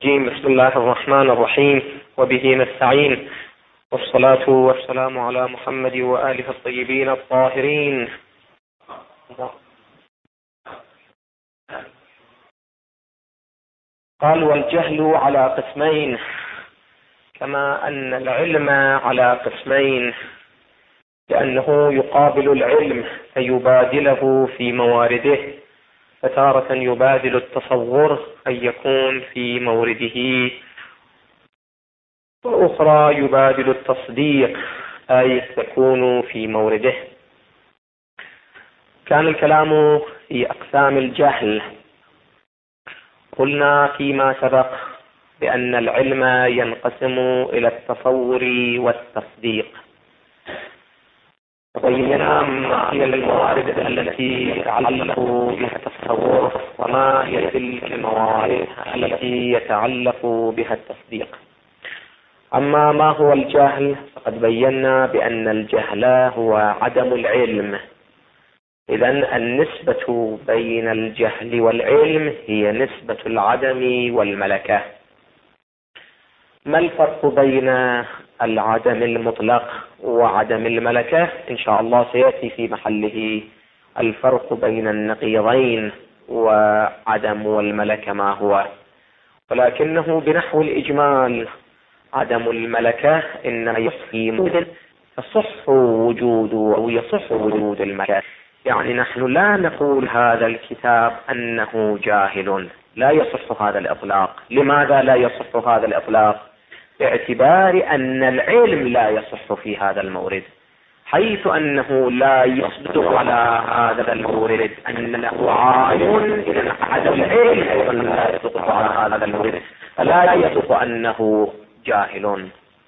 بسم الله الرحمن الرحيم، وبه نستعين، والصلاة والسلام على محمد وآله الطيبين الطاهرين. قال: والجهل على قسمين، كما أن العلم على قسمين، لأنه يقابل العلم فيبادله في موارده، فتارة يبادل التصور أن يكون في مورده، وأخرى يبادل التصديق أي يكون في مورده. كان الكلام في أقسام الجهل. قلنا فيما سبق بأن العلم ينقسم إلى التصور والتصديق، وبينا ما هي الموارد التي يتعلق بها التصور وما هي تلك الموارد التي يتعلق بها التصديق. أما ما هو الجهل فقد بينا بأن الجهل هو عدم العلم. إذن النسبة بين الجهل والعلم هي نسبة العدم والملكة. ما الفرق بين العدم المطلق وعدم الملكة؟ إن شاء الله سيأتي في محله الفرق بين النقيضين وعدم والملكة ما هو، ولكنه بنحو الإجمال عدم الملكة إنما يصح وجود أو يصح وجود الملكة. يعني نحن لا نقول هذا الكتاب أنه جاهل، لا يصح هذا الإطلاق. لماذا لا يصح هذا الإطلاق؟ باعتبار أن العلم لا يصح في هذا المورد، حيث أنه لا يصدق على هذا المورد أنه عالم. إذن عدم العلم أيضا لا يصدق على هذا المورد، فلا يصدق أنه جاهل.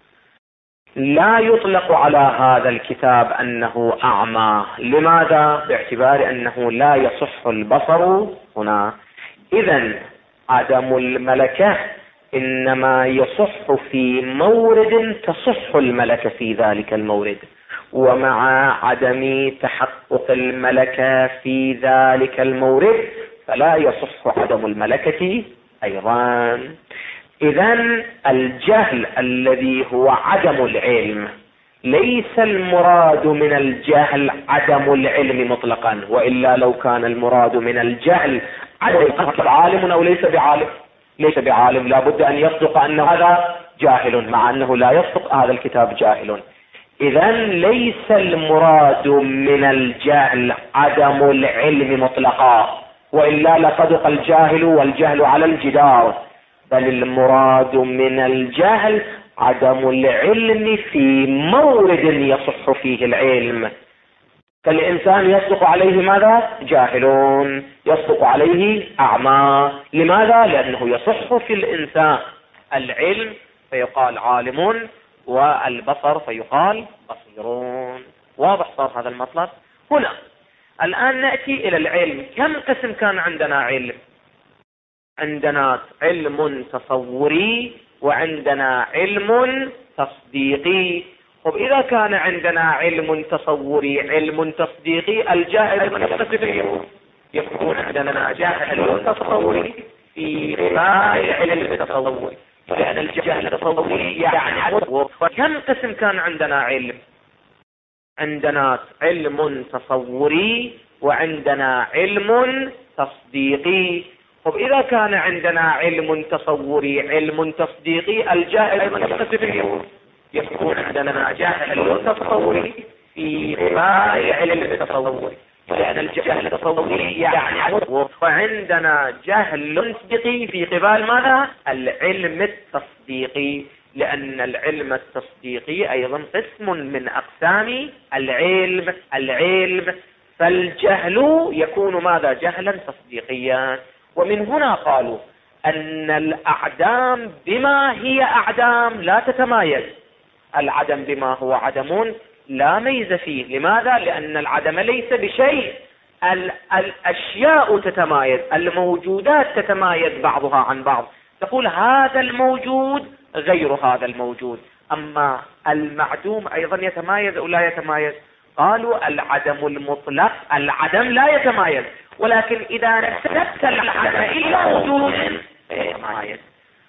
لا يطلق على هذا الكتاب أنه أعمى. لماذا؟ باعتبار أنه لا يصح البصر هنا. إذن عدم الملكة إنما يصح في مورد تصح الملكة في ذلك المورد، ومع عدم تحقق الملكة في ذلك المورد فلا يصح عدم الملكة أيضا. إذن الجهل الذي هو عدم العلم ليس المراد من الجهل عدم العلم مطلقا، وإلا لو كان المراد من الجهل عدم عالم أو ليس بعالم، ليس بعالم لابد أن يصدق أن هذا جاهل، مع أنه لا يصدق هذا الكتاب جاهل. إذن ليس المراد من الجهل عدم العلم مطلقا، وإلا لصدق الجاهل والجهل على الجدار، بل المراد من الجهل عدم العلم في مورد يصح فيه العلم. فالإنسان يصدق عليه ماذا؟ جاهلون، يصدق عليه أعمى. لماذا؟ لأنه يصح في الإنسان العلم فيقال عالمون، والبصر فيقال بصيرون. واضح صار هذا المطلب؟ هنا الآن نأتي إلى العلم. كم قسم كان عندنا علم؟ عندنا علم تصوري وعندنا علم تصديقي. طب إذا كان عندنا علم تصوري علم تصديقي، الجاهل يكون عندنا جاهل تصوري في غير علم تصوري، لأن الجاهل التصوري يعني كم قسم كان عندنا علم؟ عندنا علم تصوري وعندنا علم تصديقي. طب إذا كان عندنا علم تصوري علم تصديقي، الجاهل يكون عندنا جاهل تصوري في غير علم تصوري، لأن الجهل التصوري يعني وعندنا جهل تصديقي في قبال ماذا؟ العلم التصديقي، لأن العلم التصديقي أيضا قسم من أقسام العلم. فالجهل يكون ماذا؟ جهلا تصديقيا. ومن هنا قالوا أن الأعدام بما هي أعدام لا تتمايز. العدم بما هو عدم لا ميز فيه. لماذا؟ لأن العدم ليس بشيء. الأشياء تتمايز، الموجودات تتمايز بعضها عن بعض، تقول هذا الموجود غير هذا الموجود. أما المعدوم أيضا يتمايز أو لا يتمايز؟ قالوا العدم المطلق العدم لا يتمايز، ولكن إذا نسبت العدم إلى وجود يتمايز.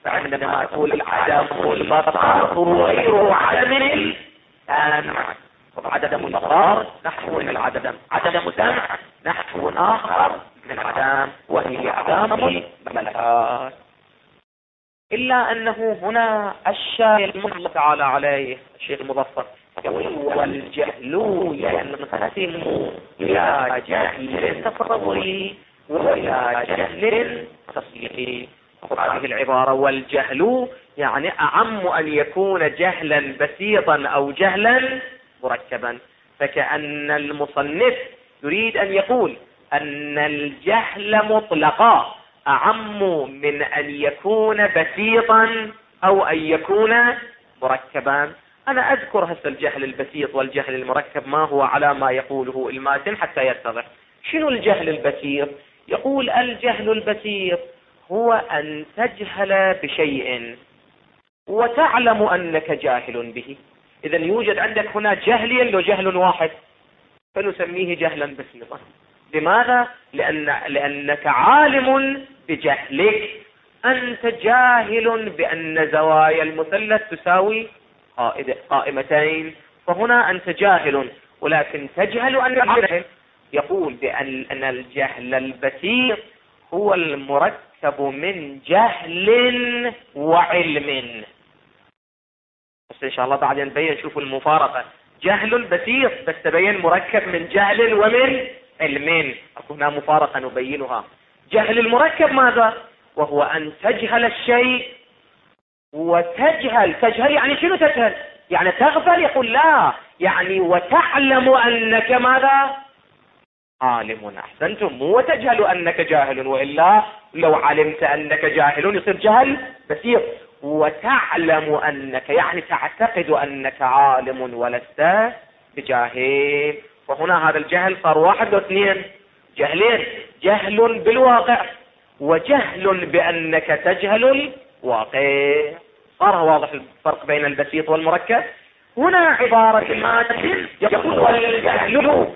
فعندما تقول العدم والبطار وغيره عدم السمع، عدم البصر نحو من العدم، عدم سمع نحو آخر من العدم، وهي عدم الملكات. إلا أنه هنا الشيء المطلق تعالى عليه الشيخ المظفر والجهل ينقسم إلى جهل تصوري وإلى جهل تصديقي. هذه العبارة والجهل يعني أعم أن يكون جهلا بسيطا أو جهلا مركبا، فكأن المصنف يريد أن يقول أن الجهل مطلقا أعم من أن يكون بسيطا أو أن يكون مركبا. أنا أذكر هسه الجهل البسيط والجهل المركب ما هو على ما يقوله الماتن حتى يتضح. شنو الجهل البسيط؟ يقول الجهل البسيط هو أن تجهل بشيء وتعلم أنك جاهل به. إذن يوجد عندك هنا جهل وجهل واحد، فنسميه جهلا بسيطا. لماذا؟ لأنك عالم بجهلك، أنت جاهل بأن زوايا المثلث تساوي قائمتين، فهنا أنت جاهل ولكن تجهل أن الجهل. يقول بأن الجهل البسيط هو المركب من جهل وعلم. بس إن شاء الله بعدين نبين شوفوا المفارقة، جهل بسيط بس تبين مركب من جهل ومن علم، هنا مفارقة نبينها. جهل المركب ماذا؟ وهو أن تجهل الشيء تجهل يعني شنو تجهل؟ يعني تغفل؟ يقول لا، يعني وتعلم أنك ماذا؟ عالم. أحسنتم، مو وتجهل أنك جاهل، وإلا لو علمت أنك جاهل يصير جهل بسيط. وتعلم أنك يعني تعتقد أنك عالم ولست بجاهل. فهنا هذا الجهل صار واحد واثنين، جهلين، جهل بالواقع وجهل بأنك تجهل الواقع. صار واضح الفرق بين البسيط والمركب. هنا عبارة ما يقول والجهل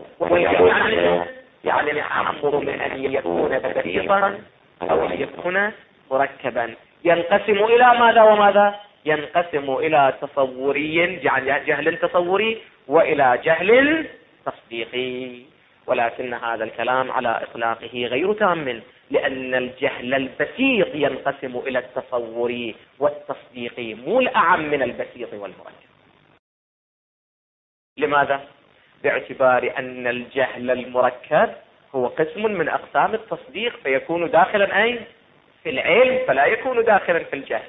يعني أعمر من أن يكون بسيطا أو أن يكون مركبا. ينقسم إلى ماذا وماذا؟ ينقسم إلى تصوري يعني جهل تصوري وإلى جهل تصديقي. ولكن هذا الكلام على إطلاقه غير تام، لأن الجهل البسيط ينقسم إلى التصوري والتصديقي، مو الأعم من البسيط والمركب. لماذا؟ باعتبار أن الجهل المركب هو قسم من أقسام التصديق، فيكون داخلا أين؟ في العلم، فلا يكون داخلا في الجهل.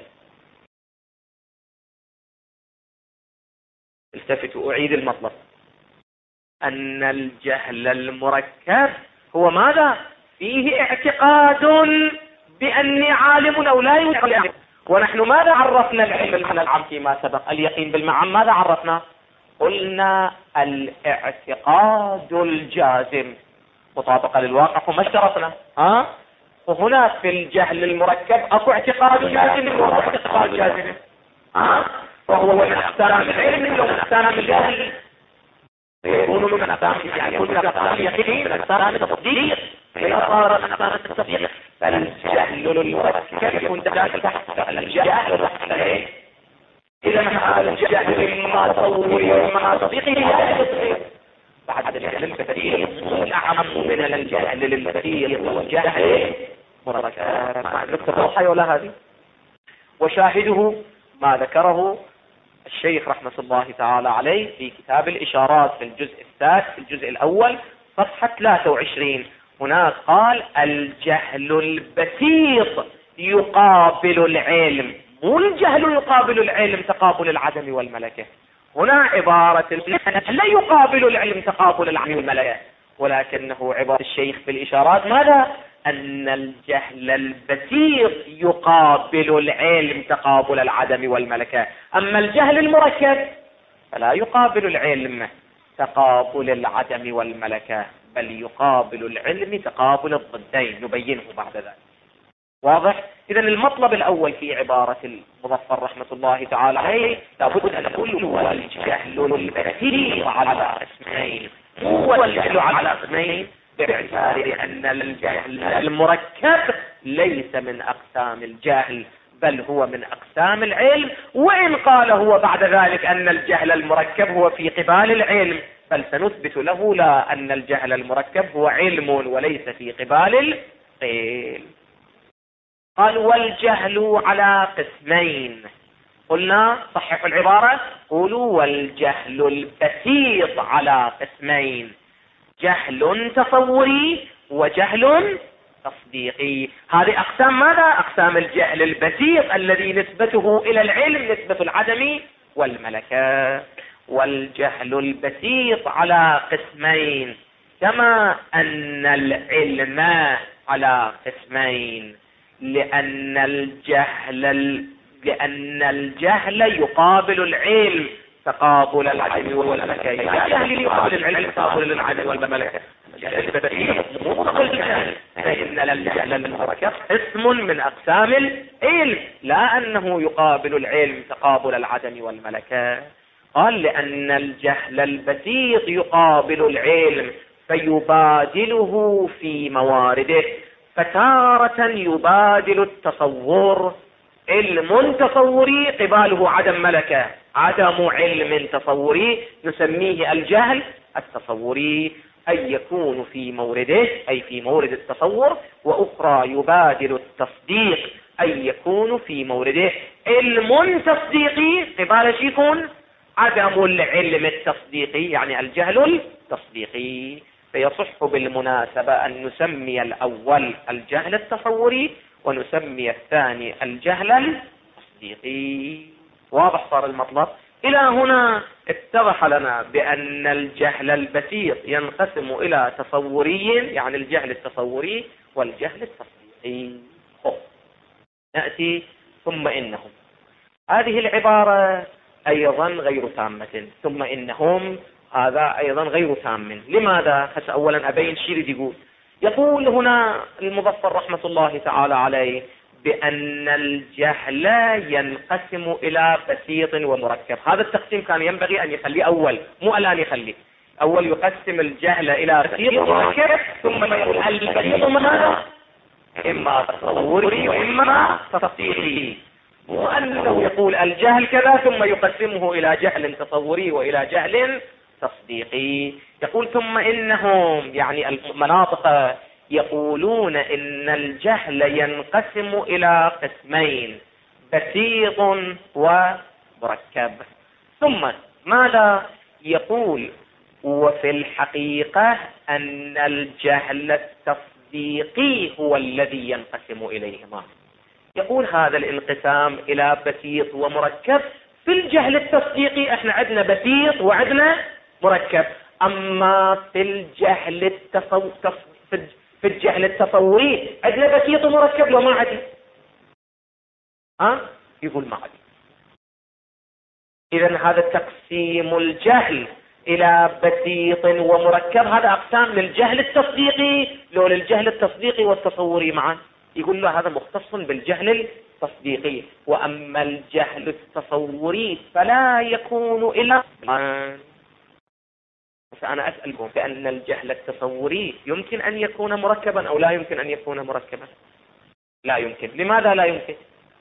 التفتوا، أعيد المطلب. أن الجهل المركب هو ماذا؟ فيه اعتقاد بأني عالم أو لا يوجد. ونحن ماذا عرفنا العلم من العام فيما سبق؟ اليقين بالمعام ماذا عرفنا؟ قلنا الاعتقاد الجازم مطابقة للواقع، وما اشترطنا وهنا في الجهل المركب اكو اعتقاد جازم وهو اعتقاد جازم وهو من اقسام العلم ومن اقسام الجهل، يكون من اقسام يعني يكون من اقسام اليقين، من اقسام التصديق، من اقسام التصديق. فالجهل المركب يكون داخل تحت الجهل. إذا هذا الجهل ما تصوري وما تصديقي بعد الجهل البسيط أعم من الجهل البسيط والجهل مركب. نكتب روحي ولا هذه؟ وشاهده ما ذكره الشيخ رحمة الله تعالى عليه في كتاب الإشارات في الجزء الثالث في الجزء الأول صفحة 23. هناك قال الجهل البسيط يقابل العلم، مو الجهل يقابل العلم تقابل العدم والملكة. هنا عبارة لا يقابل العلم تقابل العدم والملكة، ولكنه عبارة الشيخ في الإشارات ماذا؟ أن الجهل البسيط يقابل العلم تقابل العدم والملكة. أما الجهل المركب فلا يقابل العلم تقابل العدم والملكة، بل يقابل العلم تقابل الضدين، نبينه بعد ذلك. واضح؟ إذا المطلب الأول في عبارة المظفر رحمة الله تعالى عليه لابد أن نقول هو الجهل البسيط على قسمين، هو الجهل على قسمين باعتبار أن الجهل المركب ليس من أقسام الجهل، بل هو من أقسام العلم. وإن قال هو بعد ذلك أن الجهل المركب هو في قبال العلم، بل سنثبت له لا، أن الجهل المركب هو علم وليس في قبال العلم. قال والجهل على قسمين. قلنا صححوا العبارة، قولوا والجهل البسيط على قسمين: جهل تصوري وجهل تصديقي. هذه أقسام ماذا؟ أقسام الجهل البسيط الذي نسبته إلى العلم نسبة العدم والملكة. والجهل البسيط على قسمين كما أن العلم على قسمين، لأن الجهل يقابل العلم تقابل العدم والملكة. الجهل يقابل العلم تقابل العدم والملكة. فإن الجهل المركب اسم من أقسام العلم، لا أنه يقابل العلم تقابل العدم والملكة. قال لأن الجهل البسيط يقابل العلم فيبادله في موارده، فتارة يبادل التصور، علم تصوري قباله عدم ملكة، عدم علم تصوري نسميه الجهل التصوري، أي يكون في مورده أي في مورد التصور، وأخرى يبادل التصديق أي يكون في مورده علم تصديقي قبال شيكون عدم العلم التصديقي، يعني الجهل التصديقي. فيصح بالمناسبة أن نسمي الأول الجهل التصوري ونسمي الثاني الجهل التصديقي. واضح صار المطلب؟ إلى هنا اتضح لنا بأن الجهل البسيط ينقسم إلى تصوري، يعني الجهل التصوري والجهل التصديقي. نأتي ثم إنهم. هذه العبارة أيضا غير تامة. ثم إنهم هذا أيضا غير تام. لماذا؟ أولا أبين شيء يقول هنا المظفر رحمة الله تعالى عليه بأن الجهل ينقسم إلى بسيط ومركب. هذا التقسيم كان ينبغي أن يخليه أول، مو الآن يخليه أول. يقسم الجهل إلى بسيط ومركب، ثم يقول البسيط ماذا؟ إما تصوري وإما تصديقي، وأنه يقول الجهل كذا ثم يقسمه إلى جهل تصوري وإلى جهل تصديقي. يقول ثم إنهم، يعني المناطق، يقولون إن الجهل ينقسم إلى قسمين: بسيط ومركب. ثم ماذا يقول؟ وفي الحقيقة أن الجهل التصديقي هو الذي ينقسم إليهما. يقول هذا الانقسام إلى بسيط ومركب في الجهل التصديقي احنا عندنا بسيط وعندنا مركب، أما في الجهل التصوري عندنا بسيط ومركب وما عندنا. يقول ما عندنا. إذن هذا تقسيم الجهل إلى بسيط ومركب هذا أقسام للجهل التصديقي، لو للجهل التصديقي والتصوري معا. يقول له هذا مختص بالجهل التصديقي، وأما الجهل التصوري فلا يكون إلا. فأنا أسألكم بأن الجهل التصوري يمكن أن يكون مركبا أو لا يمكن أن يكون مركبا؟ لا يمكن. لماذا لا يمكن؟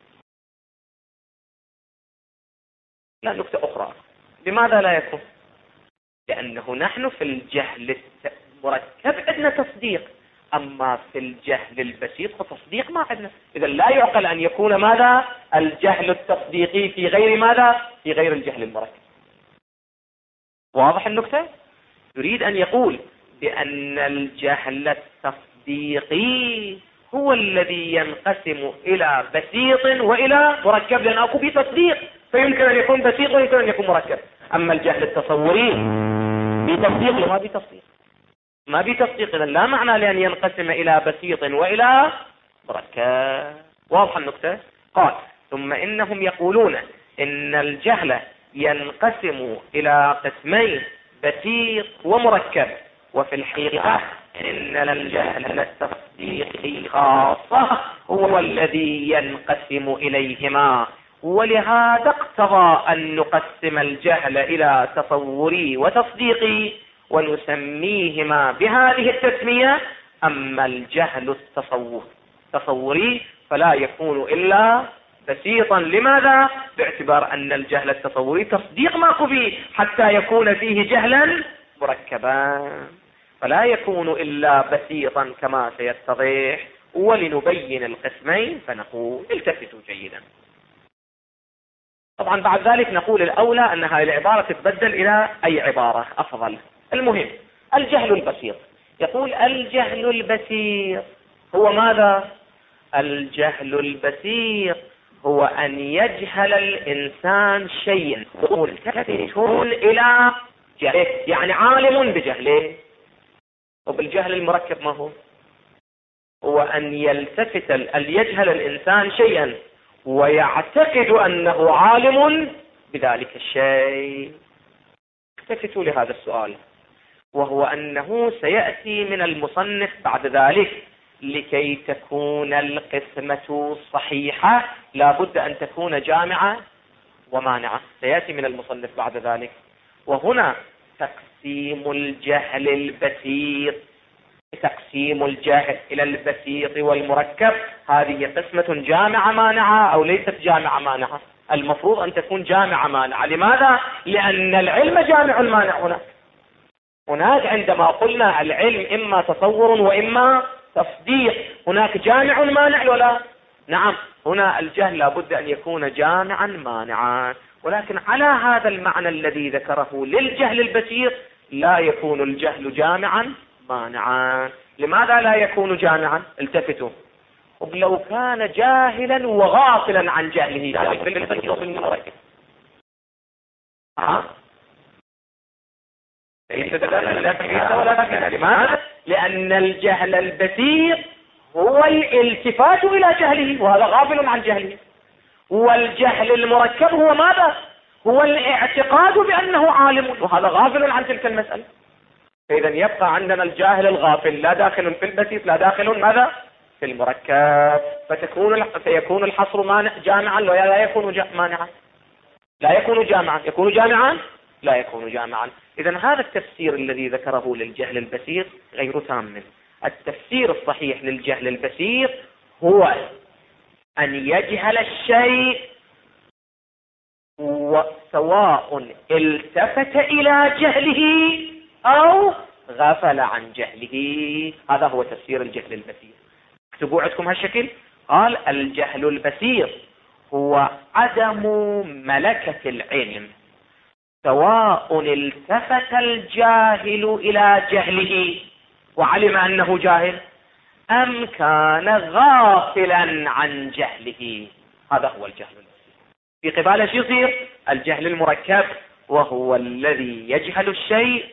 لا، نكتة أخرى. لماذا لا يكون؟ لأنه نحن في الجهل المركب عندنا تصديق، أما في الجهل البسيط فتصديق ما عندنا. إذا لا يعقل أن يكون ماذا؟ الجهل التصديقي في غير ماذا؟ في غير الجهل المركب. واضح النكتة؟ يريد أن يقول بأن الجهل التصديقي هو الذي ينقسم إلى بسيط وإلى مركب، لأن أكو بتصديق فيمكن أن يكون بسيط ويمكن أن يكون مركب. أما الجهل التصوري بتصديق وما بتصديق، ما بتصديق، إذا لا معنى لأن ينقسم إلى بسيط وإلى مركب. واضح النكتة؟ قال ثم إنهم يقولون إن الجهل ينقسم إلى قسمين: بسيط ومركب. وفي الحقيقة إن الجهل التصديقي خاصة هو الذي ينقسم إليهما، ولهذا اقتضى أن نقسم الجهل إلى تصوري وتصديقي ونسميهما بهذه التسمية. أما الجهل التصوري فلا يكون إلا بسيطا. لماذا؟ باعتبار أن الجهل التصوري تصديق ماكو فيه حتى يكون فيه جهلا مركبا، فلا يكون إلا بسيطا كما سيتضح. ولنبين القسمين فنقول التفتوا جيدا. طبعا بعد ذلك نقول الأولى أن هذه العبارة تتبدل إلى أي عبارة أفضل. المهم الجهل البسيط، يقول الجهل البسيط هو ماذا؟ الجهل البسيط هو أن يجهل الإنسان شيئا يكون إلى جهله، يعني عالم بجهله. وبالجهل المركب ما هو أن يجهل الإنسان شيئا ويعتقد أنه عالم بذلك الشيء. التفتوا لهذا السؤال، وهو أنه سيأتي من المصنف بعد ذلك لكي تكون القسمة صحيحة لا بد أن تكون جامعة ومانعة. سيأتي من المصنف بعد ذلك. وهنا تقسيم الجهل البسيط، تقسيم الجهل إلى البسيط والمركب، هذه قسمة جامعة مانعة أو ليست جامعة مانعة؟ المفروض أن تكون جامعة مانعة. لماذا؟ لأن العلم جامع مانع. هناك عندما قلنا العلم إما تصور وإما تصديق، هناك جامع مانع ولا؟ نعم، هنا الجهل لابد أن يكون جامعا مانعا، ولكن على هذا المعنى الذي ذكره للجهل البسيط لا يكون الجهل جامعا مانعا. لماذا لا يكون جامعا؟ التفتوا. لو كان جاهلا وغافلا عن جهله لماذا؟ لأن الجهل البسيط هو الالتفات إلى جهله وهذا غافل عن جهله، والجهل المركب هو ماذا؟ هو الاعتقاد بأنه عالم وهذا غافل عن تلك المسألة. فإذا يبقى عندنا الجاهل الغافل لا داخل في البسيط لا داخل ماذا؟ في المركب. فيكون الحصر مانع جامعا ولا لا يكون مانعا؟ لا يكون جامعا. يكون جامعا؟ لا يكون جامعا. إذا هذا التفسير الذي ذكره للجهل البسيط غير تام. التفسير الصحيح للجهل البسيط هو أن يجهل الشيء سواء التفت إلى جهله أو غفل عن جهله. هذا هو تفسير الجهل البسيط. اكتبوا عندكم هالشكل. قال الجهل البسيط هو عدم ملكة العلم سواء التفت الجاهل إلى جهله وعلم أنه جاهل أم كان غافلا عن جهله. هذا هو الجهل البسيط. في قباله شو يصير؟ الجهل المركب، وهو الذي يجهل الشيء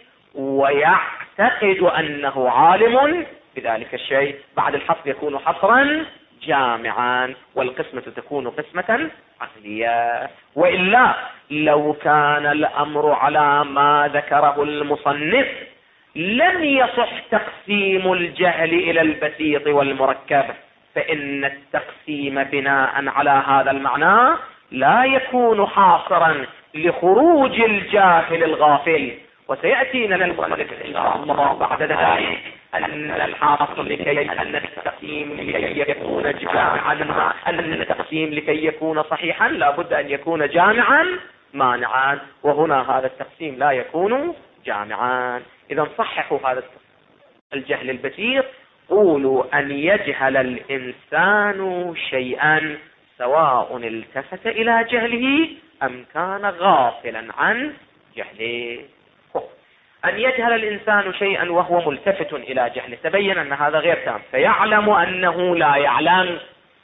ويعتقد أنه عالم بذلك الشيء. بعد الحصر يكون حصرا جامعا والقسمة تكون قسمة عقلية. وإلا لو كان الأمر على ما ذكره المصنف لم يصح تقسيم الجهل إلى البسيط والمركب، فإن التقسيم بناء على هذا المعنى لا يكون حاصرا لخروج الجاهل الغافل. وسيأتينا المصنف إن شاء الله بعد ذلك أن الحاصل أن التقسيم لكي يكون جامعا، أن التقسيم لكي يكون صحيحا لا بد أن يكون جامعا مانعا، وهنا هذا التقسيم لا يكون جامعا. إذا صححوا هذا الجهل البسيط. قولوا أن يجهل الإنسان شيئا سواء التفت إلى جهله أم كان غافلا عن جهله. أن يجهل الإنسان شيئا وهو ملتفت إلى جهله، تبين أن هذا غير تام، فيعلم أنه لا يعلم.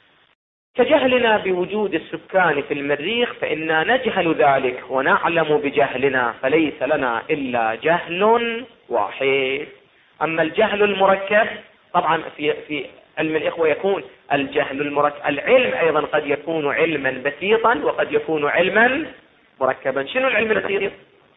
كجهلنا بوجود السكان في المريخ فإنا نجهل ذلك ونعلم بجهلنا، فليس لنا إلا جهل واحد. أما الجهل المركب طبعا في علم الإخوة يكون الجهل المركب، العلم أيضا قد يكون علما بسيطا وقد يكون علما مركبا. شنو العلم البسيط؟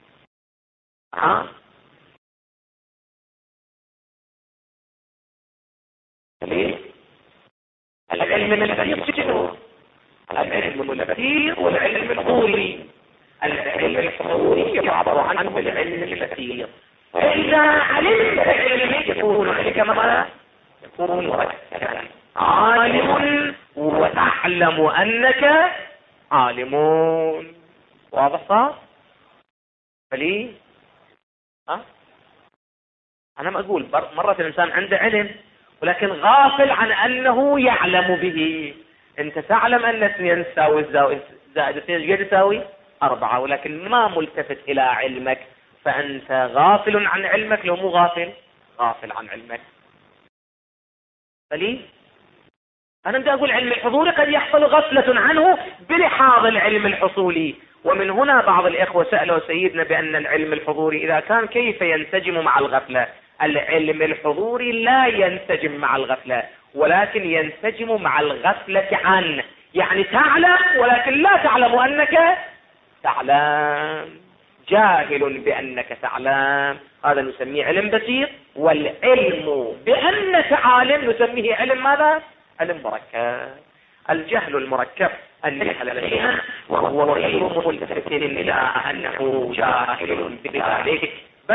العلم البسيط العلم البسيط والعلم الحضوري. العلم الحضوري يعبر عنه بالعلم البسيط. إذا علم العلم يكون كما يكون مركبا. عالم وتعلم أنك عالمون. واضح صار؟ فلي أنا ما أقول مرة الإنسان عنده علم ولكن غافل عن أنه يعلم به. أنت تعلم أن 2 تساوي زائد 2 قد يساوي 4، ولكن ما ملتفت إلى علمك، فأنت غافل عن علمك. لو مو غافل عن علمك. فلي أنا بدي أقول علم الحضور قد يحصل غفلة عنه بلحاظ العلم الحصولي. ومن هنا بعض الإخوة سألوا سيدنا بأن العلم الحضوري إذا كان كيف ينسجم مع الغفلة؟ العلم الحضوري لا ينسجم مع الغفلة، ولكن ينسجم مع الغفلة عنه. يعني تعلم ولكن لا تعلم أنك تعلم، جاهل بأنك تعلم، هذا نسميه علم بسيط. والعلم بأنك عالم نسميه علم ماذا؟ علم مركب. الجهل المركب أن يجهل شيئا وهو غير ملتفت إلى أنه جاهل بذلك،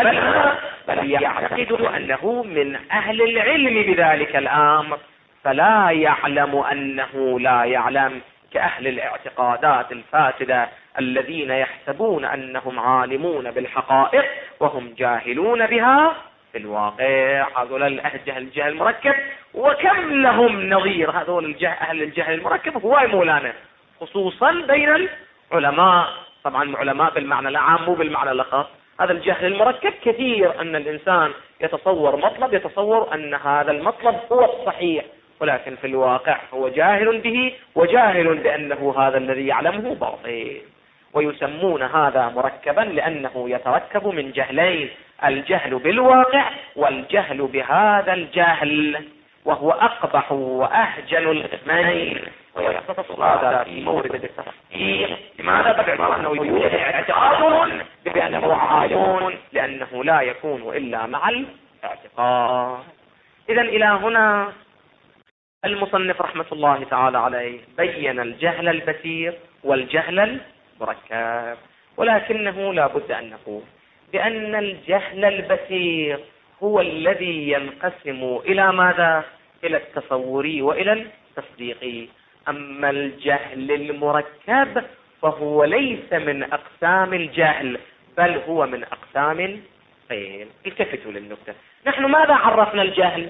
بل يعتقد أنه من أهل العلم بذلك الأمر، فلا يعلم أنه لا يعلم، كأهل الاعتقادات الفاسدة الذين يحسبون أنهم عالمون بالحقائق وهم جاهلون بها في الواقع. هذول الجهل المركب، وكم لهم نظير هذول أهل الجهل المركب هو مولانا، خصوصا بين العلماء. طبعا علماء بالمعنى العام مو بالمعنى الخاص. هذا الجهل المركب كثير أن الإنسان يتصور مطلب، يتصور أن هذا المطلب هو الصحيح، ولكن في الواقع هو جاهل به، وجاهل بأنه هذا الذي يعلمه باطل. ويسمون هذا مركبا لأنه يتركب من جهلين: الجهل بالواقع والجهل بهذا الجهل، وهو أقبح وأهجن القسمين. ويختص هذا في مورد التفسير. لماذا؟ باعتبار أنه يوجد اعتقاد بأنه عالم، لأنه لا يكون إلا مع الاعتقاد. إذا إلى هنا المصنف رحمة الله تعالى عليه بين الجهل البسيط والجهل المركب، ولكنه لا بد أن نقول بأن الجهل البسيط هو الذي ينقسم إلى ماذا؟ إلى التصوري وإلى التصديقي. أما الجهل المركب فهو ليس من أقسام الجهل، بل هو من أقسام العلم. التفتوا للنكتة. نحن ماذا عرفنا الجهل؟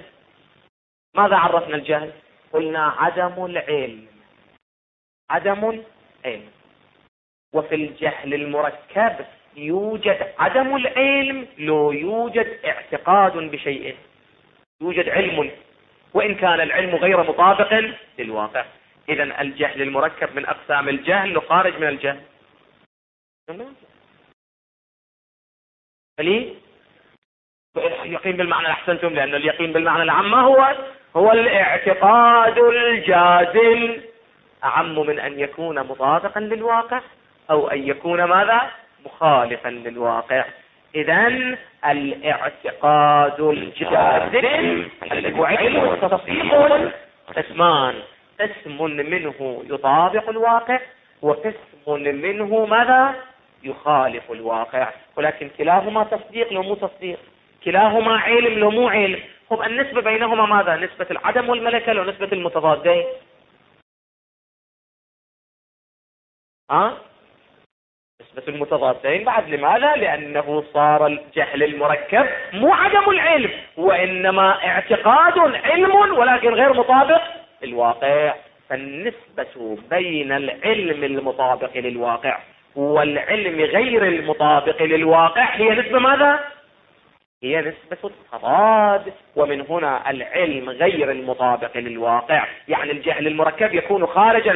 قلنا عدم العلم. وفي الجهل المركب يوجد عدم العلم لو يوجد اعتقاد بشيء، يوجد علم وإن كان العلم غير مطابق للواقع. إذن الجهل المركب من أقسام الجهل وخارج من الجهل. اليقين بالمعنى أحسنتم، لأن اليقين بالمعنى العام ما هو الاعتقاد الجازم، أعم من أن يكون مطابقا للواقع أو أن يكون ماذا؟ مخالفا للواقع. إذن الاعتقاد الجازم الذي هو علم وتصديق قسمان: قسم منه يطابق الواقع، وقسم منه ماذا؟ يخالف الواقع. ولكن كلاهما تصديق لو مو تصديق، كلاهما علم لو مو علم. طب النسبة بينهما ماذا؟ نسبة العدم والملكة لو نسبة المتضادين؟ نسبة المتضادين بعد. لماذا؟ لأنه صار الجهل المركب مو عدم العلم، وإنما اعتقاد علم ولكن غير مطابق للواقع. فالنسبة بين العلم المطابق للواقع والعلم غير المطابق للواقع هي نسبة ماذا؟ هي نسبة التضاد. ومن هنا العلم غير المطابق للواقع، يعني الجهل المركب يكون خارجا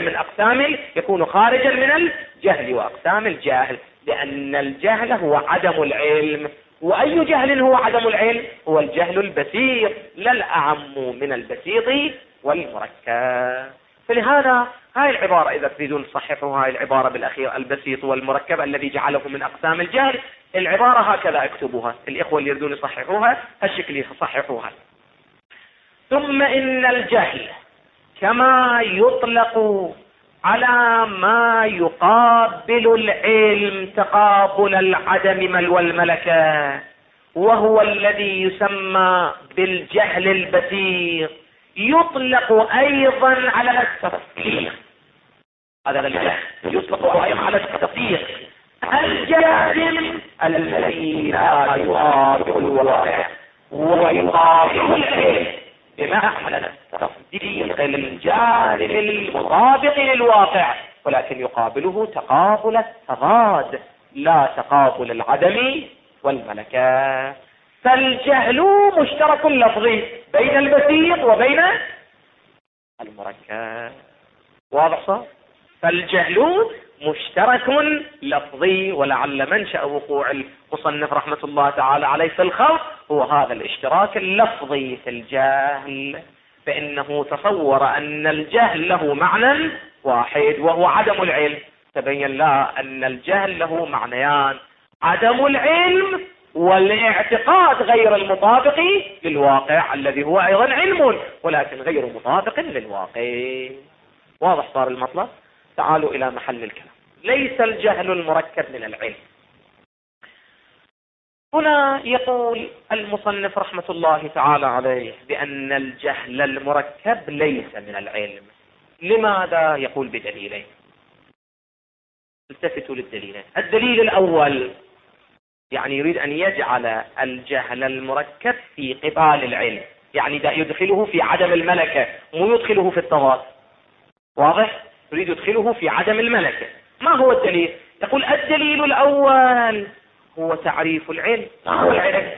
من الجهل وأقسام الجهل، لأن الجهل هو عدم العلم. وأي جهل هو عدم العلم؟ هو الجهل البسيط، لا الأعم من البسيط والمركب. فلهذا هاي العبارة إذا تريدون تصححوا هاي العبارة بالأخير: البسيط والمركب الذي جعله من أقسام الجهل، العبارة هكذا اكتبوها. الإخوة اللي يريدون يصححوها هالشكل يصححوها: ثم إن الجهل كما يطلق على ما يقابل العلم تقابل العدم والملكة، وهو الذي يسمى بالجهل البسيط، يطلق أيضا على التصديق. هذا الجهل يطلق أيضا على التصديق. الجاهل الذي لا يقابل الواقع ويقابل العلم، بمعنى التصديق الجاهل المطابق للواقع، ولكن يقابله تقابل التضاد لا تقابل العدم والملكة. فالجهل مشترك لفظي بين البسيط وبين المركب. واضح صح؟ فالجهل مشترك لفظي، ولعل منشأ وقوع المصنف رحمة الله تعالى عليه في الخلق هو هذا الاشتراك اللفظي في الجهل، فإنه تصور أن الجهل له معنى واحد وهو عدم العلم، تبين لا أن الجهل له معنيان: عدم العلم والاعتقاد غير المطابق للواقع الذي هو أيضا علم ولكن غير مطابق للواقع. واضح صار المطلب؟ تعالوا إلى محل الكلام. ليس الجهل المركب من العلم. هنا يقول المصنف رحمة الله تعالى عليه بأن الجهل المركب ليس من العلم. لماذا؟ يقول بدليلين. التفتوا للدليلين. الدليل الأول، يعني يريد أن يجعل الجهل المركب في قبال العلم، يعني يدخله في عدم الملكة مو يدخله في التضاد. واضح؟ يريد يدخله في عدم الملكة. ما هو الدليل؟ يقول الدليل الأول هو تعريف العلم. ما هو العلم؟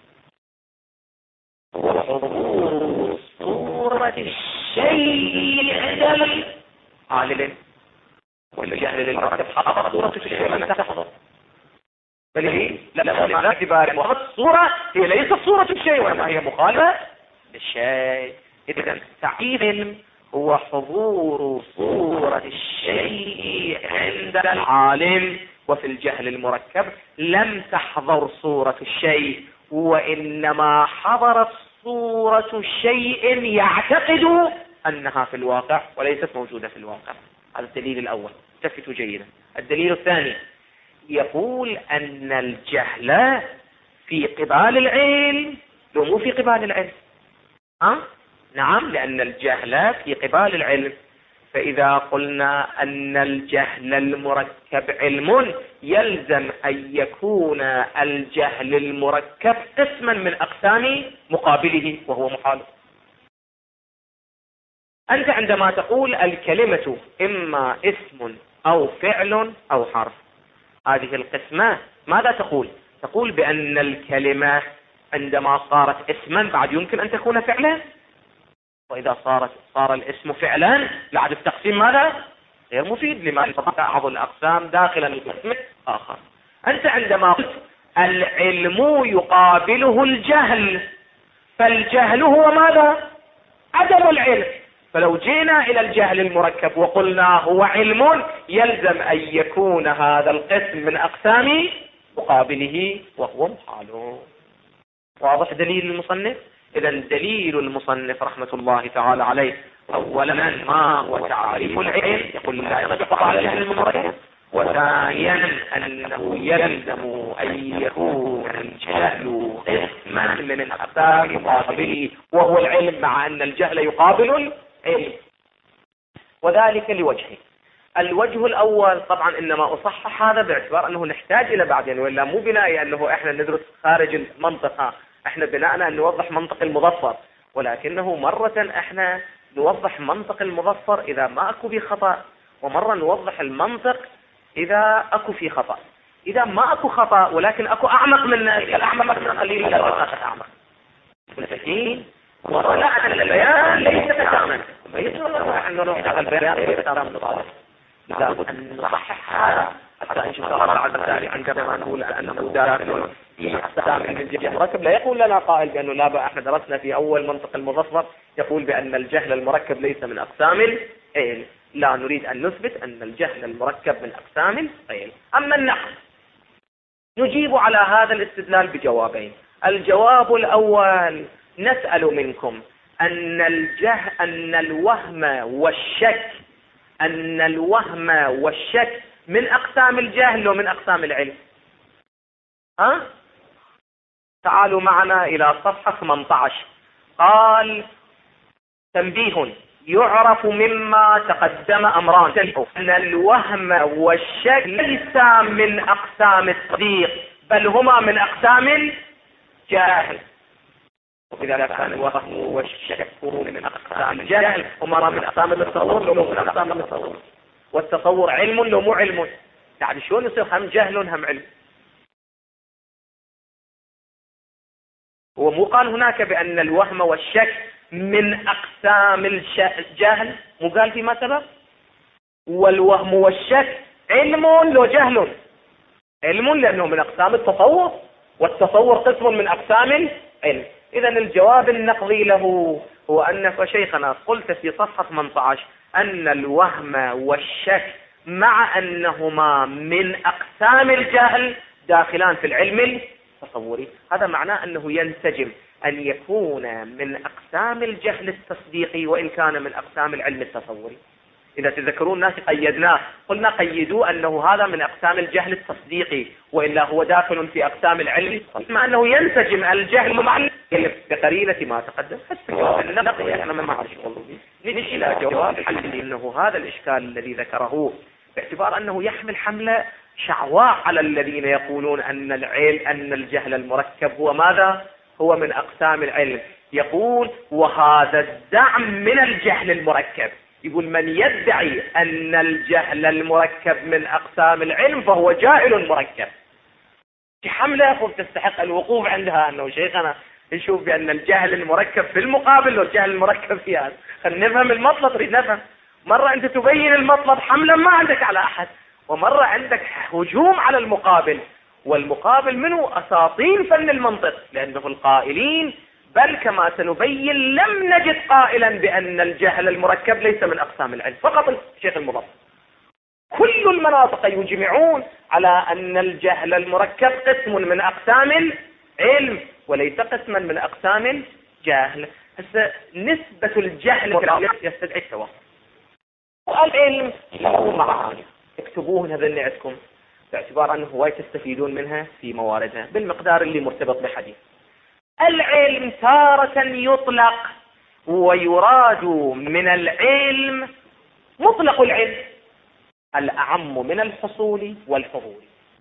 هو حضور صورة الشيء عند العالم. والجهل المركب حضر صورة الشيء لم تحضر، بل هي لا اعتبار وقت الصورة هي ليست صورة الشيء وإنما هي مخالفة للشيء. إذن تعريف العلم هو حضور صورة الشيء عند العالم، وفي الجهل المركب لم تحضر صورة الشيء، وإنما حضرت صورة شيء يعتقد أنها في الواقع وليست موجودة في الواقع. هذا الدليل الأول، التفتوا جيدا. الدليل الثاني يقول أن الجهل في قبال العلم، لو مو في قبال العلم. نعم، لأن الجهل في قبال العلم. فإذا قلنا أن الجهل المركب علم، يلزم أن يكون الجهل المركب قسما من أقسام مقابله وهو محال. أنت عندما تقول الكلمة إما اسم أو فعل أو حرف، هذه القسمة ماذا تقول؟ تقول بأن الكلمة عندما صارت اسما بعد يمكن أن تكون فعلا، وإذا صار الاسم فعلا لعد التقسيم ماذا؟ غير مفيد، لما بعض الأقسام داخلا القسم آخر. أنت عندما قلت العلم يقابله الجهل، فالجهل هو ماذا؟ عدم العلم. فلو جينا إلى الجهل المركب وقلنا هو علم، يلزم أن يكون هذا القسم من أقسام مقابله وهو محال. واضح دليل المصنف؟ إذا دليل المصنف رحمة الله تعالى عليه أولا ما هو تعريف العلم، يقول لا يصدق على الجهل المركب، وثانيا أنه يلزم أن يكون الجهل قسما من أقسام مقابله وهو العلم، مع أن الجهل يقابل العلم، وذلك لوجهين. الوجه الأول طبعا إنما أصحح هذا باعتبار أنه نحتاج إلى بعدين، وإلا مو بناء أنه إحنا ندرس خارج المنطقة، إحنا بناءنا أن نوضح منطق المظفر، ولكنه مرة إحنا نوضح منطق المظفر إذا ما أكو به خطأ، ومرة نوضح المنطق إذا أكو فيه خطأ. إذا ما أكو خطأ ولكن أكو أعمق من الأعمق من قليل إلى أعمق. والفكين وطلع أن البيان ليس تماما، البيان ليس تماما، لابد أن نصحح هذا حتى إن شاء الله بعد ذلك عندما نقول أنه داخل في أقسام الجهل المركب لا يقول لنا قائل بأنه لا بقى احنا درسنا في أول منطق المظفر يقول بأن الجهل المركب ليس من أقسام العلم. لا، نريد أن نثبت أن الجهل المركب من أقسام العلم. أما النقد نجيب على هذا الاستدلال بجوابين. الجواب الأول، نسأل منكم أن الوهم والشك من أقسام الجهل ومن أقسام العلم. تعالوا معنا إلى صفحة 18. قال تنبيه: يعرف مما تقدم أمران: أن الوهم والشك ليس من أقسام التصديق، بل هما من أقسام الجهل. وإذا كان الوهم والشك من أقسام الجهل، هما من أقسام التصور لو من أقسام التصور، والتصور علم لو مو علم، يعني شلون يصير هم جهل هم علم؟ ومو قال هناك بأن الوهم والشك من أقسام الجهل، مو قال فيما سبق؟ والوهم والشك علم لو جهل؟ علم لأنه من أقسام التصور، والتصور قسم من أقسام العلم. إذا الجواب النقضي له هو أنك شيخنا قلت في صفحة 18 أن الوهم والشك مع أنهما من أقسام الجهل داخلان في العلم التصوري. هذا معناه أنه ينسجم أن يكون من أقسام الجهل التصديقي وإن كان من أقسام العلم التصوري. إذا تذكرون الناس قيدناه، قلنا قيدوا أنه هذا من أقسام الجهل التصديقي، وإلا هو داخل في أقسام العلم، مع أنه ينسجم الجهل مع بقرينة ما تقدم. أنا ما أعرف نجي إلى جواب الحل، إنه هذا الإشكال الذي ذكره باعتبار أنه يحمل حملة شعواء على الذين يقولون أن الجهل المركب هو ماذا؟ هو من أقسام العلم. يقول: وهذا الزعم من الجهل المركب. يقول: من يدعي أن الجهل المركب من أقسام العلم فهو جاهل مركب. حملة تستحق الوقوف عندها، أنه شيخنا نشوف بأن الجهل المركب في المقابل والجهل المركب في هذا. خلينا نفهم المطلب، نريد نفهم. مرة أنت تبين المطلب حملا ما عندك على أحد، ومرة عندك هجوم على المقابل، والمقابل منه أساطين فن المنطق، لأنه القائلين بل كما سنبين لم نجد قائلا بأن الجهل المركب ليس من أقسام العلم، فقط الشيخ المضاف. كل المناطق يجمعون على أن الجهل المركب قسم من أقسام العلم وليس قسما من أقسام الجهل. هسه نسبة الجهل يستدعي التوافق، والعلم له معاني اكتبوه هذا اللي عندكم باعتبار أنه هواي تستفيدون منها في مواردها بالمقدار اللي مرتبط بحديث. العلم تارة يطلق ويراد من العلم مطلق العلم الأعم من الحصول والحضور.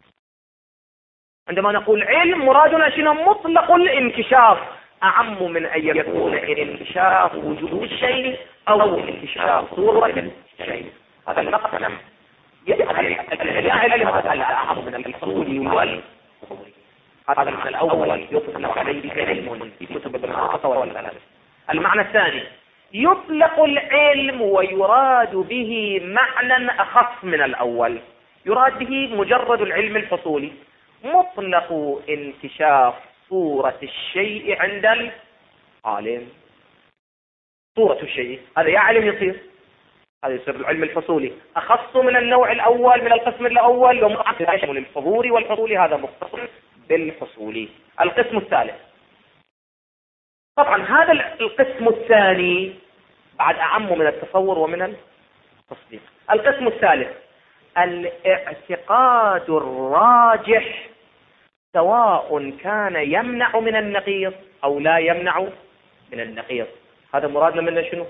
عندما نقول علم مرادنا شنو؟ مطلق الانكشاف، أعم من أن يكون انكشاف وجود الشيء أو انكشاف صورة الشيء. هذا المقسم العلم الأعم من الحصول والحضور. هذا المعنى الأول يطلق عليه علم في كتب المعاصة والفلاسفة. المعنى الثاني: يطلق العلم ويراد به معنى أخص من الأول، يراد به مجرد العلم الحصولي، مطلق انكشاف صورة الشيء عند العالم. صورة الشيء هذا يا علم يصير، هذا يصير العلم الحصولي، أخص من النوع الأول من القسم الأول، ومعشم للحضور والحصول هذا مختص بالحصولي. القسم الثالث، طبعا هذا القسم الثاني بعد أعم من التصور ومن التصديق. القسم الثالث: الاعتقاد الراجح سواء كان يمنع من النقيض أو لا يمنع من النقيض. هذا مرادنا منه شنو؟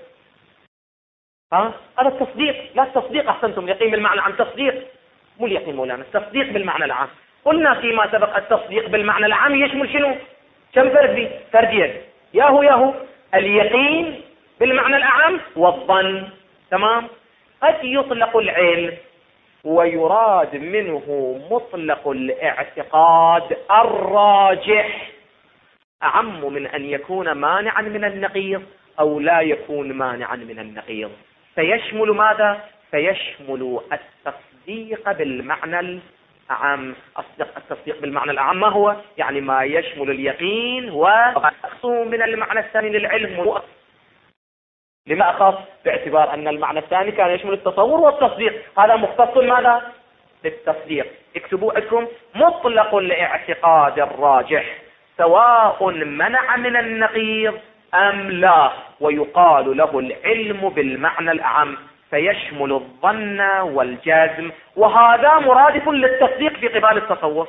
هذا التصديق. لا التصديق أحسنتم، يقين بالمعنى عن تصديق، مو اليقين مولانا، التصديق بالمعنى العام. قلنا فيما سبق التصديق بالمعنى العام يشمل شنو؟ كم فرد؟ فردين، ياهو اليقين بالمعنى الأعم والظن. تمام. قد يطلق العلم ويراد منه مطلق الاعتقاد الراجح، أعم من أن يكون مانعا من النقيض أو لا يكون مانعا من النقيض. فيشمل ماذا؟ فيشمل التصديق بالمعنى الأعم. التصديق بالمعنى الأعم ما هو؟ يعني ما يشمل اليقين وأخص من المعنى الثاني للعلم. لما أخص؟ باعتبار أن المعنى الثاني كان يشمل التصور والتصديق، هذا مختص ماذا؟ بالتصديق. اكتبوا لكم: مطلق الاعتقاد الراجح سواء منع من النقيض أم لا، ويقال له العلم بالمعنى الأعم، فيشمل الظن والجزم، وهذا مرادف للتصديق في قبال التصور،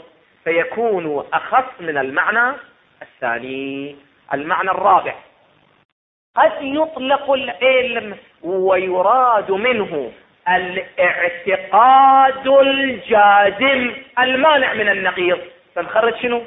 فيكون أخص من المعنى الثاني. المعنى الرابع: قد يطلق العلم ويراد منه الاعتقاد الجازم المانع من النقيض. فنخرج شنو؟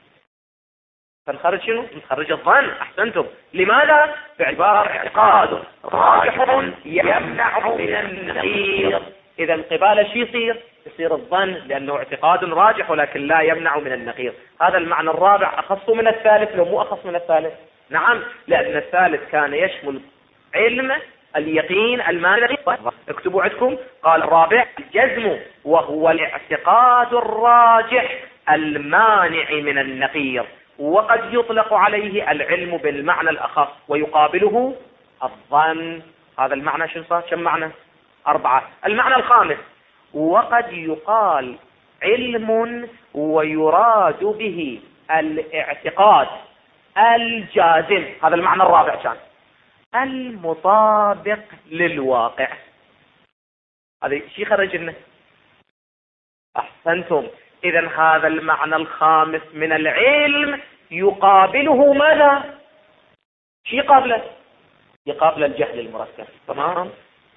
نخرج الظن. احسنتم. لماذا؟ باعتبار اعتقاد راجح يمنع من النقيض. اذا قباله شو يصير الظن، لانه اعتقاد راجح ولكن لا يمنع من النقيض. هذا المعنى الرابع اخص من الثالث، لو مو اخص من الثالث. نعم، لان الثالث كان يشمل علم اليقين المانع. اكتبوا عندكم. قال الرابع الجزم، وهو الاعتقاد الراجح المانع من النقيض. وقد يطلق عليه العلم بالمعنى الأخص ويقابله الظن. هذا المعنى شو صار؟ كم معنى؟ 4. المعنى الخامس، وقد يقال علم ويراد به الاعتقاد الجازم. هذا المعنى الرابع كان المطابق للواقع. هذا شي خرج لنا. احسنتم. اذا هذا المعنى الخامس من العلم يقابله ماذا؟ شي قابله؟ يقابل الجهل المركب. تمام.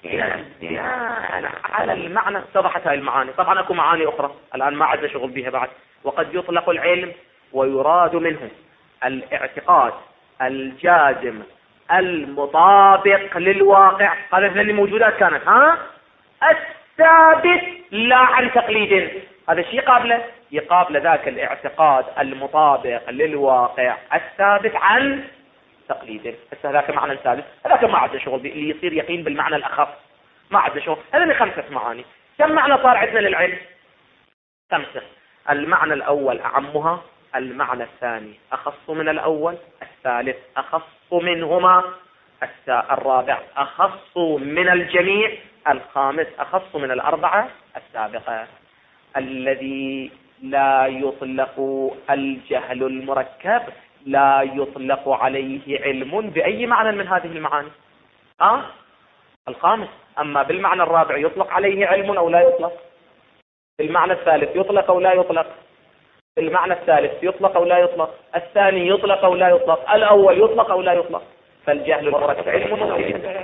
على المعنى اتضحت هاي المعاني. طبعا اكو معاني اخرى الان ما عندنا شغل بها بعد. وقد يطلق العلم ويراد منه الاعتقاد الجازم المطابق للواقع. هذا اللي موجودات كانت الثابت لا عن تقليد. هذا الشيء قابله يقابل ذاك الاعتقاد المطابق للواقع الثابت عن تقليد. بس هذاك معنى ثالث، هذاك ما عندنا شغل اللي يصير يقين بالمعنى الاخف، ما عندنا شغل. هذا من 5 معاني. كم معنى صار عندنا للعلم؟ 5. المعنى الاول اعمها، المعنى الثاني اخص من الاول، الثالث اخص منهما، الرابع اخص من الجميع، الخامس اخص من الاربعه السابقه. الذي لا يطلق الجهل المركب لا يطلق عليه علم باي معنى من هذه المعاني. الخامس. اما بالمعنى الرابع يطلق عليه علم او لا يطلق. بالمعنى الثالث يطلق او لا يطلق. المعنى الثالث يطلق او لا يطلق. الثاني يطلق او لا يطلق. الاول يطلق او لا يطلق. فالجهل المركب علم او لا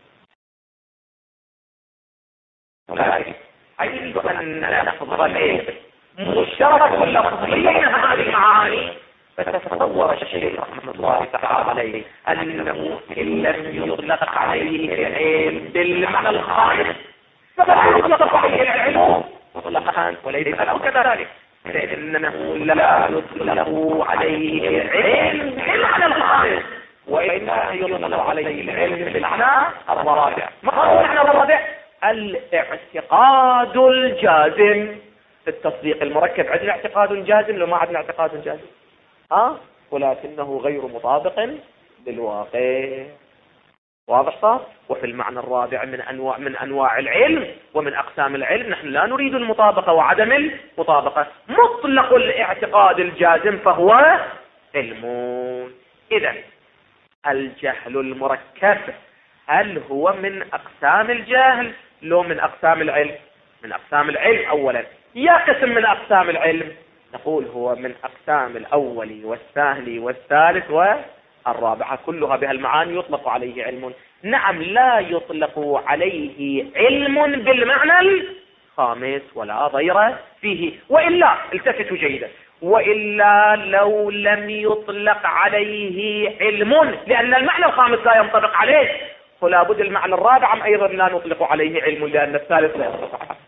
يطلق. أجد أن نحفظ العلم مشترك لفظيا هذه المعاني. فتتصور الشيخ رحمه الله تعالى عليه أنه إن لم يطلق عليه العلم بالمعنى الخالص فلا يطلق عليه العلم مطلقا وليس له كذلك، لأنه لا يطلق عليه العلم بالمعنى الخالص وإنما يطلق عليه العلم بالمعنى الرابع. ما هو المعنى الرابع؟ الاعتقاد الجازم. في التصديق المركب عندنا اعتقاد جازم لو ما عندنا اعتقاد جازم ولكنه غير مطابق للواقع. واضح صار؟ وفي المعنى الرابع من انواع العلم ومن اقسام العلم نحن لا نريد المطابقة وعدم المطابقة. مطلق الاعتقاد الجازم فهو علم. اذا الجهل المركب هل هو من اقسام الجهل لو من اقسام العلم؟ من اقسام العلم اولا. يا قسم من اقسام العلم؟ نقول هو من اقسام الاول والثاني والثالث والرابعة كلها بها المعاني يطلق عليه علم. نعم، لا يطلق عليه علم بالمعنى الخامس ولا ضير فيه. وإلا التفتوا جيدا، وإلا لو لم يطلق عليه علم لأن المعنى الخامس لا ينطبق عليه فلا بد المعنى الرابع أيضا لا نطلق عليه علم لأن الثالث لا ينطبق عليه.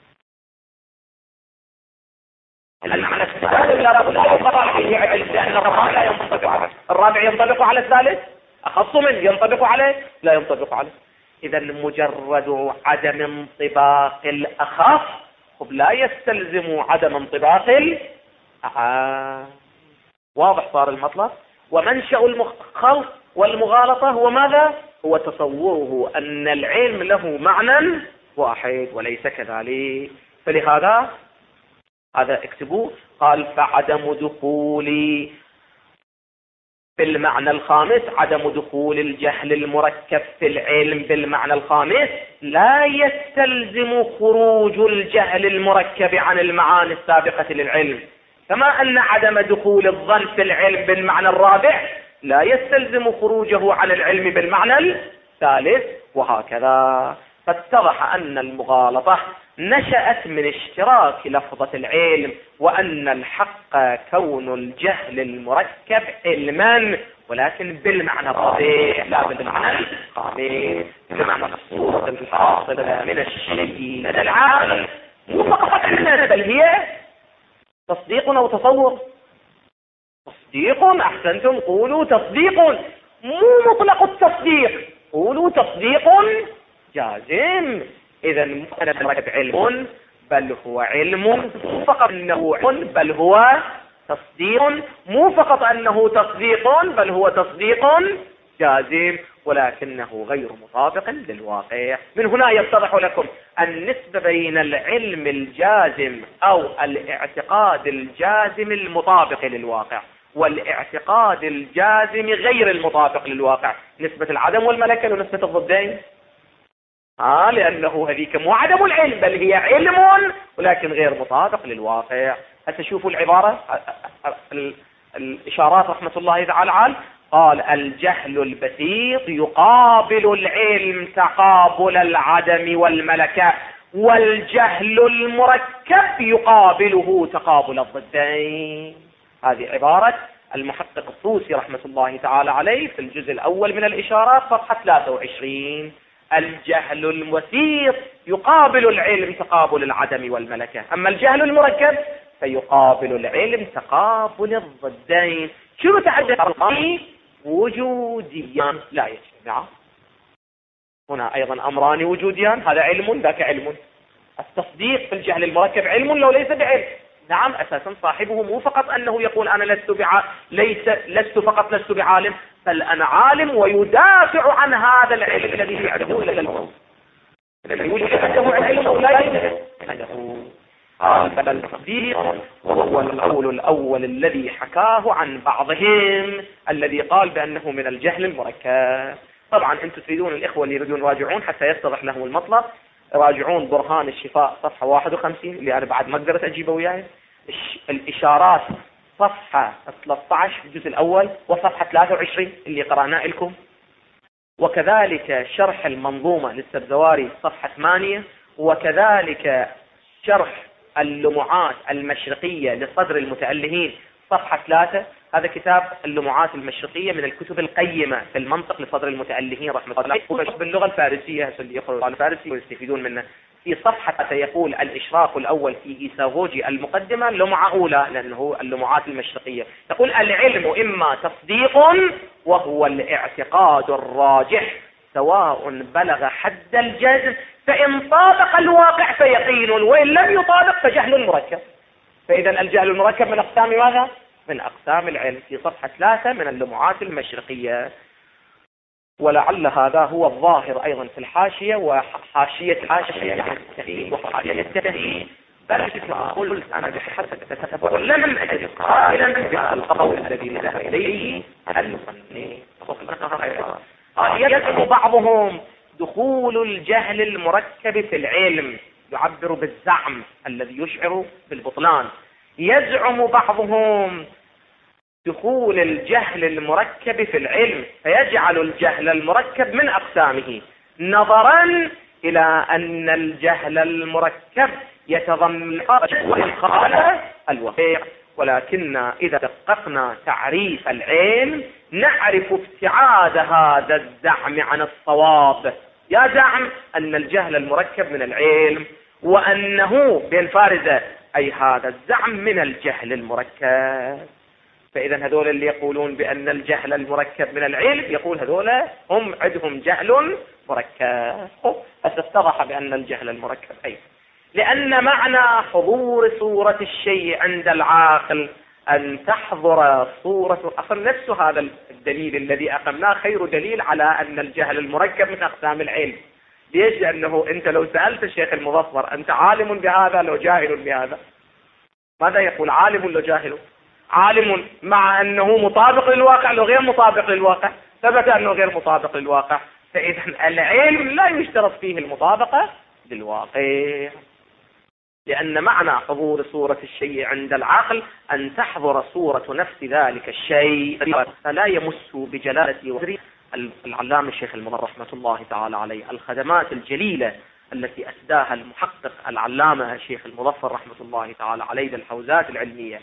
المعنى الثالث لا ينطبق عليه علم لأن الرابع لا ينطبق عليه. الرابع ينطبق على الثالث، أخص من ينطبق عليه لا ينطبق عليه. إذا مجرد عدم انطباق الأخف لا يستلزم عدم انطباق الأعم. واضح صار المطلب؟ ومنشأ الخلط والمغالطة هو ماذا؟ هو تصوره أن العلم له معنى واحد وليس كذلك. فلهذا هذا اكتبوه. قال فعدم دخول بالمعنى الخامس، عدم دخول الجهل المركب في العلم بالمعنى الخامس لا يستلزم خروج الجهل المركب عن المعاني السابقة للعلم، كما أن عدم دخول الظن في العلم بالمعنى الرابع لا يستلزم خروجه على العلم بالمعنى الثالث، وهكذا. فاتضح أن المغالطة نشأت من اشتراك لفظة العلم، وأن الحق كون الجهل المركب علما، ولكن بالمعنى الصحيح لا بالمعنى القابل، بمعنى الصورة الحاصلة من الشيء لدى العاقل، مو فقط علما بل هي تصديق أو تصور. تصديق، أحسنتم، قولوا تصديق، مو مطلق التصديق، قولوا تصديق جازم. إذا المركب علم بل هو علم، مو فقط أنه علم بل هو تصديق، مو فقط أنه تصديق بل هو تصديق جازم، ولكنه غير مطابق للواقع. من هنا يتضح لكم النسبة بين العلم الجازم أو الاعتقاد الجازم المطابق للواقع والاعتقاد الجازم غير المطابق للواقع. نسبة العدم والملكة ونسبة الضدين، لأنه هذيك مو عدم العلم بل هي علم ولكن غير مطابق للواقع. هل تشوفوا العبارة الإشارات رحمة الله تعالى؟ قال الجهل البسيط يقابل العلم تقابل العدم والملكة، والجهل المركب يقابله تقابل الضدين. هذه عبارة المحقق الطوسي رحمة الله تعالى عليه في الجزء الأول من الإشارات صفحة 23. الجهل البسيط يقابل العلم تقابل العدم والملكة، أما الجهل المركب فيقابل العلم تقابل الضدين. شنو تحدث عن وجوديان لا يجتمعان؟ هنا أيضا أمران وجوديان، هذا علم ذاك علم. التصديق في الجهل المركب علم لو ليس بعلم. نعم، أساسا صاحبه مو فقط أنه يقول أنا لست فقط لست بعالم، بل أنا عالم ويدافع عن هذا العلم الذي يعرفه إلى الموت، الذي يوجد عنده علم أو لا يوجد عنده. بل التصديق وهو القول الأول الذي حكاه عن بعضهم الذي قال بأنه من الجهل المركب. طبعا أنتم تريدون الإخوة اللي يريدون راجعون حتى يتضح لهم المطلب، راجعون برهان الشفاء صفحة 51 اللي أنا بعد ما قدرت أجيبه وياي، الإشارات صفحة 13 في الجزء الأول، وصفحة 23 اللي قرأناه لكم، وكذلك شرح المنظومة للسبزواري صفحة 8، وكذلك شرح اللمعات المشرقية لصدر المتألهين صفحة 3. هذا كتاب اللمعات المشرقية من الكتب القيمة في المنطق لصدر المتألهين رحمة الله عليه، باللغة الفارسية اللي يقرأوا الفارسي ويستفيدون منه. في صفحة يقول الإشراق الأول في إيساغوجي المقدمة لمعة أولى، لأنه اللمعات المشرقية، يقول العلم إما تصديق وهو الاعتقاد الراجح سواء بلغ حد الجزم، فإن طابق الواقع فيقين، وإن لم يطابق فجهل مركب. فإذا الجهل المركب من أقسام ماذا؟ من أقسام العلم، في صفحة 3 من اللمعات المشرقية. ولعل هذا هو الظاهر أيضا في الحاشية، وحاشية الحاشية يعني التهيئ وحاشية التهيئ. بل قلت أنا بحسب التتبع لم أجد قائلا بالقول الذي ذهب إليه المصنف. يزعم بعضهم دخول الجهل المركب في العلم، يعبر بالزعم الذي يشعر بالبطلان. يزعم بعضهم دخول الجهل المركب في العلم فيجعل الجهل المركب من أقسامه، نظرا إلى أن الجهل المركب يتضمن الخالة الوقيع. ولكن إذا دققنا تعريف العلم نعرف ابتعاد هذا الزعم عن الصواب. يا زعم أن الجهل المركب من العلم، وأنه بين فارزة أي هذا الزعم من الجهل المركب. فإذا هذول اللي يقولون بأن الجهل المركب من العلم، يقول هذول هم عندهم جهل مركب. اتضح بأن الجهل المركب أي، لأن معنى حضور صورة الشيء عند العاقل أن تحضر صورة أصل نفس. هذا الدليل الذي أقمناه خير دليل على أن الجهل المركب من أقسام العلم. ليش؟ لأنه أنت لو سألت الشيخ المظفر أنت عالم بهذا لو جاهل بهذا، ماذا يقول؟ عالم لو جاهل؟ عالم مع أنه مطابق للواقع لو غير مطابق للواقع، ثبت أنه غير مطابق للواقع. فإذا العلم لا يشترط فيه المطابقة للواقع. لأن معنى حضور صورة الشيء عند العقل أن تحضر صورة نفس ذلك الشيء فلا يمس بجلالة وزري. العلامة الشيخ المظفر رحمة الله تعالى عليه الخدمات الجليلة التي أسداها المحقق العلامة الشيخ المظفر رحمة الله تعالى عليه للحوزات العلمية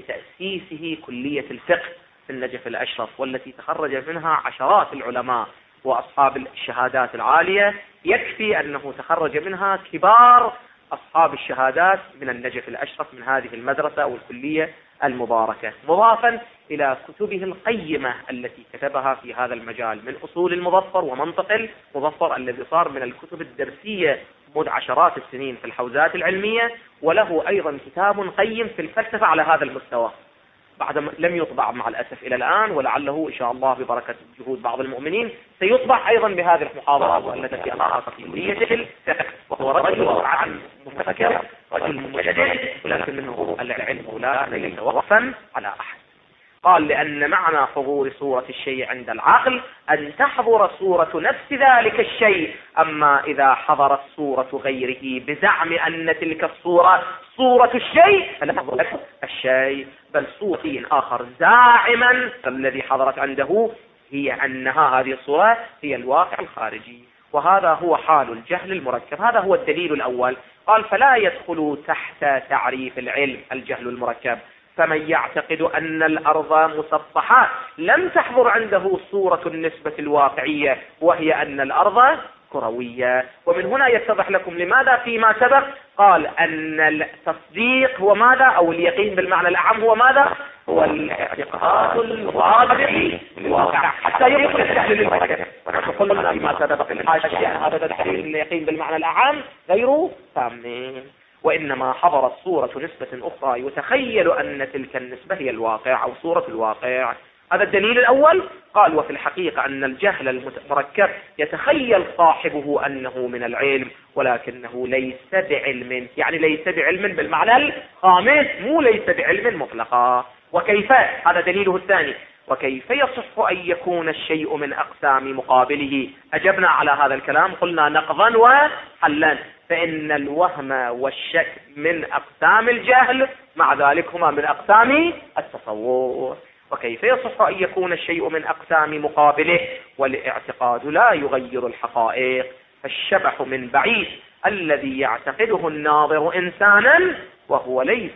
بتأسيسه كلية الفقه في النجف الأشرف، والتي تخرج منها عشرات العلماء وأصحاب الشهادات العالية، يكفي أنه تخرج منها كبار أصحاب الشهادات من النجف الأشرف من هذه المدرسة أو الكلية المباركة، مضافا إلى كتبه القيمة التي كتبها في هذا المجال من أصول المظفر ومنطق المظفر الذي صار من الكتب الدرسية منذ عشرات السنين في الحوزات العلمية. وله أيضا كتاب قيم في الفلسفة على هذا المستوى بعد لم يطبع مع الأسف إلى الآن، ولعله إن شاء الله ببركة جهود بعض المؤمنين سيطبع أيضا بهذه المحاضرات التي ألقاها في كلية الفقه. وهو رجل عن مفكر رجل مجدد، ولكن منه العلم لا ليس وقفا على أحد. قال لأن معنى حضور صورة الشيء عند العقل أن تحضر صورة نفس ذلك الشيء، أما إذا حضرت صورة غيره بزعم أن تلك الصورة صورة الشيء فلا تحضر الشيء بل صورة آخر زاعما الذي حضرت عنده هي أنها هذه الصورة هي الواقع الخارجي. وهذا هو حال الجهل المركب. هذا هو الدليل الأول. قال فلا يدخل تحت تعريف العلم الجهل المركب. فمن يعتقد أن الأرض مسطحات لم تحضر عنده صورة النسبة الواقعية، وهي أن الأرض كروية. ومن هنا يتضح لكم لماذا فيما سبق قال أن التصديق هو ماذا، أو اليقين بالمعنى الأعم هو ماذا، هو الاعتقاد الواضح بالواقع حتى يدخل الجهل المركب. ونحن قلنا فيما سبق الحاشية هذا التحليل اليقين بالمعنى الأعم غير تام، وإنما حضرت صورة نسبة أخرى يتخيل أن تلك النسبة هي الواقع أو صورة الواقع. هذا الدليل الأول. قال وفي الحقيقة أن الجهل المركب يتخيل صاحبه أنه من العلم ولكنه ليس بعلم، يعني ليس بعلم بالمعنى الخامس، مو ليس بعلم مطلقا. وكيف؟ هذا دليله الثاني. وكيف يصح أن يكون الشيء من أقسام مقابله؟ أجبنا على هذا الكلام قلنا نقضا وحلا، فإن الوهم والشك من أقسام الجهل، مع ذلك هما من أقسام التصور. وكيف يصح أن يكون الشيء من أقسام مقابله؟ والاعتقاد لا يغير الحقائق، فالشبح من بعيد الذي يعتقده الناظر إنسانا وهو ليس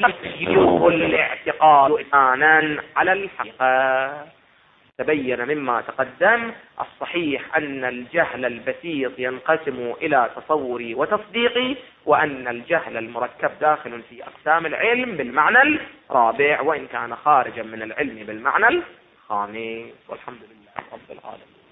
يغير الاعتقاد إنسانا على الحقيقة. تبين مما تقدم الصحيح أن الجهل البسيط ينقسم إلى تصوري وتصديقي، وأن الجهل المركب داخل في أقسام العلم بالمعنى الرابع، وإن كان خارجا من العلم بالمعنى الخامس. والحمد لله رب العالمين.